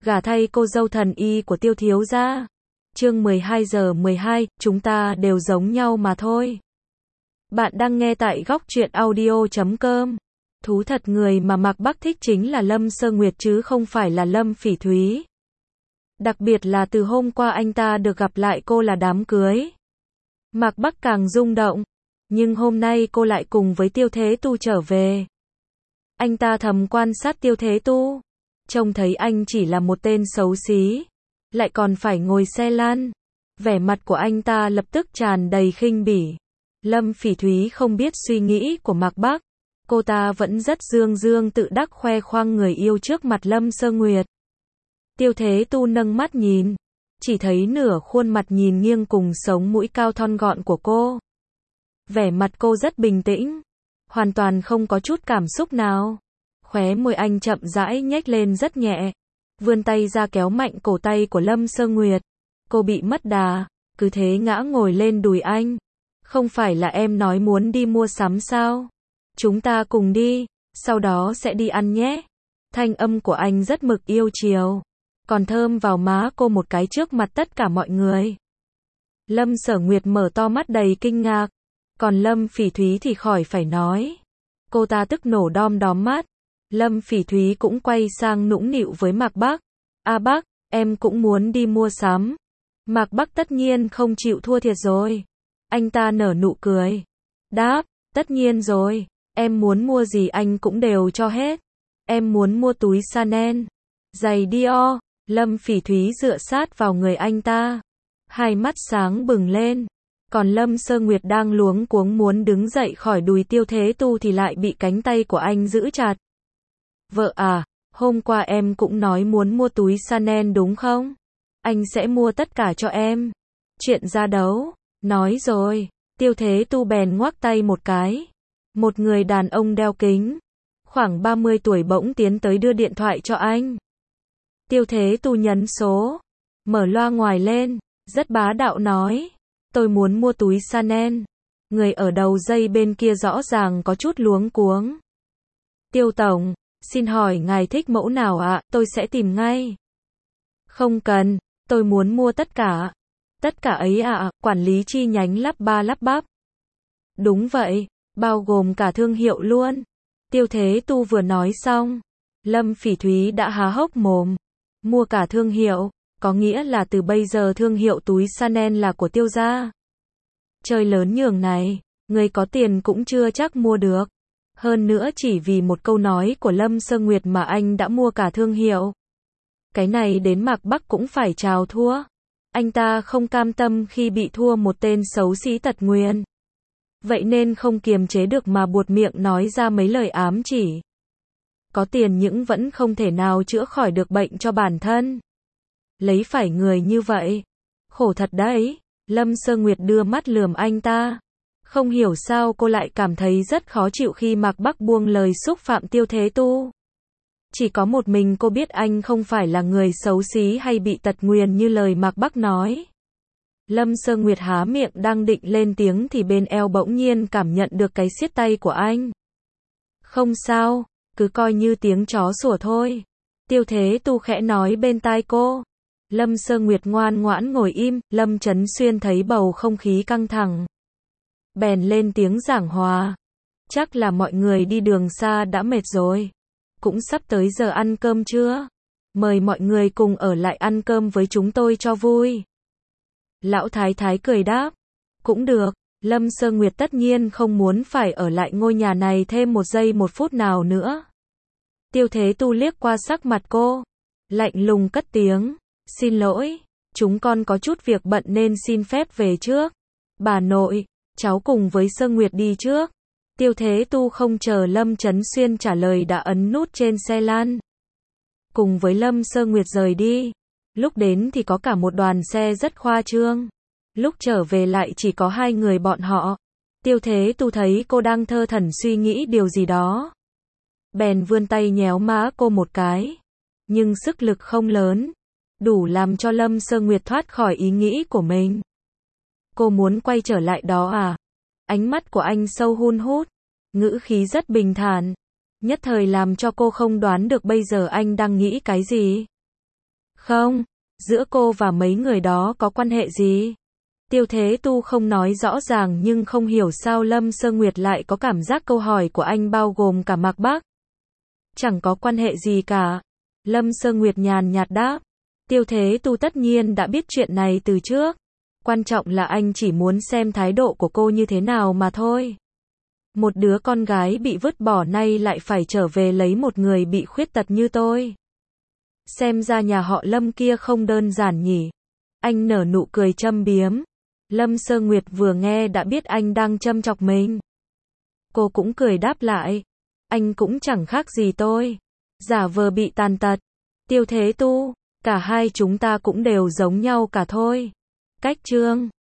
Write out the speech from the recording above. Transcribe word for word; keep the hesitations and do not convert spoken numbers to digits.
gả thay cô dâu thần y của Tiêu thiếu gia. Chương mười hai giờ mười hai, chúng ta đều giống nhau mà thôi. Bạn đang nghe tại góc truyện audio chấm com. Thú thật, người mà Mạc Bắc thích chính là Lâm Sơ Nguyệt chứ không phải là Lâm Phỉ Thúy. Đặc biệt là từ hôm qua anh ta được gặp lại cô là đám cưới. Mạc Bắc càng rung động. Nhưng hôm nay cô lại cùng với Tiêu Thế Tu trở về. Anh ta thầm quan sát Tiêu Thế Tu. Trông thấy anh chỉ là một tên xấu xí. Lại còn phải ngồi xe lăn. Vẻ mặt của anh ta lập tức tràn đầy khinh bỉ. Lâm Phỉ Thúy không biết suy nghĩ của Mạc Bắc. Cô ta vẫn rất dương dương tự đắc khoe khoang người yêu trước mặt Lâm Sơ Nguyệt. Tiêu Thế Tu nâng mắt nhìn. Chỉ thấy nửa khuôn mặt nhìn nghiêng cùng sống mũi cao thon gọn của cô. Vẻ mặt cô rất bình tĩnh. Hoàn toàn không có chút cảm xúc nào. Khóe môi anh chậm rãi nhếch lên rất nhẹ. Vươn tay ra kéo mạnh cổ tay của Lâm Sơ Nguyệt. Cô bị mất đà. Cứ thế ngã ngồi lên đùi anh. Không phải là em nói muốn đi mua sắm sao? Chúng ta cùng đi. Sau đó sẽ đi ăn nhé. Thanh âm của anh rất mực yêu chiều. Còn thơm vào má cô một cái trước mặt tất cả mọi người. Lâm Sở Nguyệt mở to mắt đầy kinh ngạc. Còn Lâm Phỉ Thúy thì khỏi phải nói. Cô ta tức nổ đom đóm mắt. Lâm Phỉ Thúy cũng quay sang nũng nịu với Mạc Bắc. A Bắc, em cũng muốn đi mua sắm. Mạc Bắc tất nhiên không chịu thua thiệt rồi. Anh ta nở nụ cười. Đáp, tất nhiên rồi. Em muốn mua gì anh cũng đều cho hết. Em muốn mua túi Chanel, giày Dior. Lâm Phỉ Thúy dựa sát vào người anh ta. Hai mắt sáng bừng lên. Còn Lâm Sơ Nguyệt đang luống cuống muốn đứng dậy khỏi đùi Tiêu Thế Tu thì lại bị cánh tay của anh giữ chặt. Vợ à, hôm qua em cũng nói muốn mua túi Chanel đúng không? Anh sẽ mua tất cả cho em. Chuyện ra đấu. Nói rồi. Tiêu Thế Tu bèn ngoắc tay một cái. Một người đàn ông đeo kính. Khoảng ba mươi tuổi bỗng tiến tới đưa điện thoại cho anh. Tiêu Thế Tu nhấn số. Mở loa ngoài lên. Rất bá đạo nói. Tôi muốn mua túi Chanel. Người ở đầu dây bên kia rõ ràng có chút luống cuống. Tiêu Tổng, xin hỏi ngài thích mẫu nào ạ? Tôi sẽ tìm ngay. Không cần, tôi muốn mua tất cả. Tất cả ấy ạ, quản lý chi nhánh lắp ba lắp bắp. Đúng vậy, bao gồm cả thương hiệu luôn. Tiêu Thế Tu vừa nói xong. Lâm Phỉ Thúy đã há hốc mồm. Mua cả thương hiệu. Có nghĩa là từ bây giờ thương hiệu túi Chanel là của Tiêu gia. Chơi lớn nhường này, người có tiền cũng chưa chắc mua được. Hơn nữa chỉ vì một câu nói của Lâm Sơ Nguyệt mà anh đã mua cả thương hiệu. Cái này đến Mạc Bắc cũng phải chào thua. Anh ta không cam tâm khi bị thua một tên xấu xí tật nguyền. Vậy nên không kiềm chế được mà buột miệng nói ra mấy lời ám chỉ. Có tiền nhưng vẫn không thể nào chữa khỏi được bệnh cho bản thân. Lấy phải người như vậy. Khổ thật đấy. Lâm Sơ Nguyệt đưa mắt lườm anh ta. Không hiểu sao cô lại cảm thấy rất khó chịu khi Mạc Bắc buông lời xúc phạm Tiêu Thế Tu. Chỉ có một mình cô biết anh không phải là người xấu xí hay bị tật nguyền như lời Mạc Bắc nói. Lâm Sơ Nguyệt há miệng đang định lên tiếng thì bên eo bỗng nhiên cảm nhận được cái siết tay của anh. Không sao, cứ coi như tiếng chó sủa thôi. Tiêu Thế Tu khẽ nói bên tai cô. Lâm Sơ Nguyệt ngoan ngoãn ngồi im. Lâm Chấn Xuyên thấy bầu không khí căng thẳng. Bèn lên tiếng giảng hòa. Chắc là mọi người đi đường xa đã mệt rồi. Cũng sắp tới giờ ăn cơm trưa. Mời mọi người cùng ở lại ăn cơm với chúng tôi cho vui. Lão Thái Thái cười đáp. Cũng được. Lâm Sơ Nguyệt tất nhiên không muốn phải ở lại ngôi nhà này thêm một giây một phút nào nữa. Tiêu Thế Tu liếc qua sắc mặt cô. Lạnh lùng cất tiếng. Xin lỗi. Chúng con có chút việc bận nên xin phép về trước. Bà nội, cháu cùng với Sơ Nguyệt đi trước. Tiêu Thế Tu không chờ Lâm Chấn Xuyên trả lời đã ấn nút trên xe lăn. Cùng với Lâm Sơ Nguyệt rời đi. Lúc đến thì có cả một đoàn xe rất khoa trương. Lúc trở về lại chỉ có hai người bọn họ. Tiêu Thế Tu thấy cô đang thơ thẩn suy nghĩ điều gì đó. Bèn vươn tay nhéo má cô một cái. Nhưng sức lực không lớn. Đủ làm cho Lâm Sơ Nguyệt thoát khỏi ý nghĩ của mình. Cô muốn quay trở lại đó à? Ánh mắt của anh sâu hun hút. Ngữ khí rất bình thản. Nhất thời làm cho cô không đoán được bây giờ anh đang nghĩ cái gì. Không, giữa cô và mấy người đó có quan hệ gì? Tiêu Thế Tu không nói rõ ràng nhưng không hiểu sao Lâm Sơ Nguyệt lại có cảm giác câu hỏi của anh bao gồm cả Mạc Bắc. Chẳng có quan hệ gì cả. Lâm Sơ Nguyệt nhàn nhạt đáp. Tiêu Thế Tu tất nhiên đã biết chuyện này từ trước. Quan trọng là anh chỉ muốn xem thái độ của cô như thế nào mà thôi. Một đứa con gái bị vứt bỏ nay lại phải trở về lấy một người bị khuyết tật như tôi. Xem ra nhà họ Lâm kia không đơn giản nhỉ. Anh nở nụ cười châm biếm. Lâm Sơ Nguyệt vừa nghe đã biết anh đang châm chọc mình. Cô cũng cười đáp lại. Anh cũng chẳng khác gì tôi. Giả vờ bị tàn tật. Tiêu Thế Tu, cả hai chúng ta cũng đều giống nhau cả thôi. Cách chương